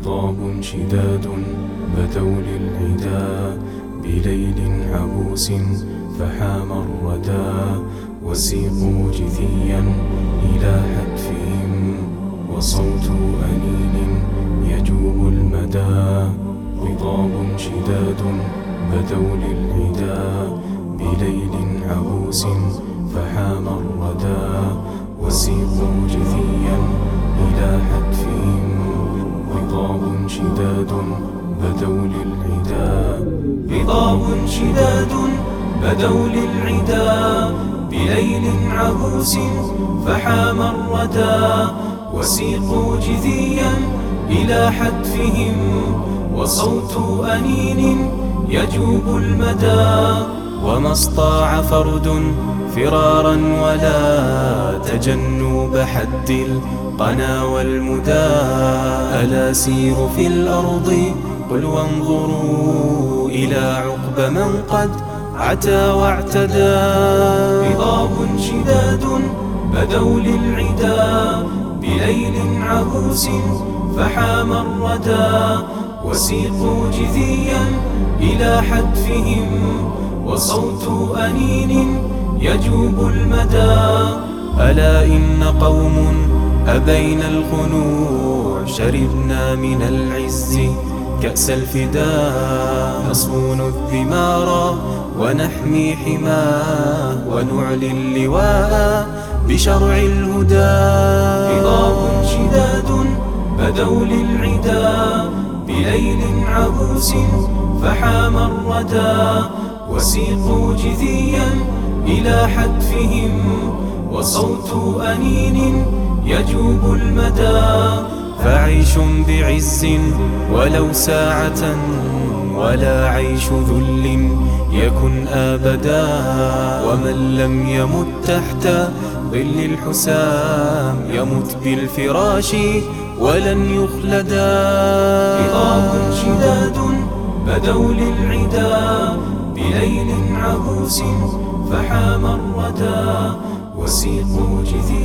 خطاب شداد بدوا للعدا بليل عبوس فحام الردى، وسيقوا جثيا إلى حتفهم، وصوت أنين يجوب المدى. خطاب شداد بدوا للعدا بليل عبوس فحام الردى، وسيقوا جثيا إلى حتفهم. خطاب شداد بدوا للعدا، خطاب شداد بدوا للعدا بليل عبوس فحام الردى، وسيقوا جثيا إلى حتفهم، وصوت أنين يجوب المدى. وما استطاع فرد فرارا ولا تجنب حد القنا والمدى. ألا سيروا في الأرض قل وانظروا إلى عقب من قد عتى واعتدى. خطاب شداد بدوا للعدا بليل عبوس فحام الردى، وسيقوا جثيا إلى حتفهم، وصوت أنين يجوب المدى. ألا إن قوم أبينا الخنوع شربنا من العز كأس الفداء، نصون الثمار ونحمي حماه، ونعلي اللواء بشرع الهدى. خطاب شداد بدوا للعدا بليل عبوس فحام الردى، وسيقوا جثيا إلى حتفهم، وصوت أنين يجوب المدى. فعيش بعز ولو ساعة، ولا عيش ذل يكن أبدا. ومن لم يمت تحت ظل الحسام يمت بالفراش ولن يخلدا. خطاب شداد بدوا للعدا بليل عبوس فحام الردى، وسيقوا جثيا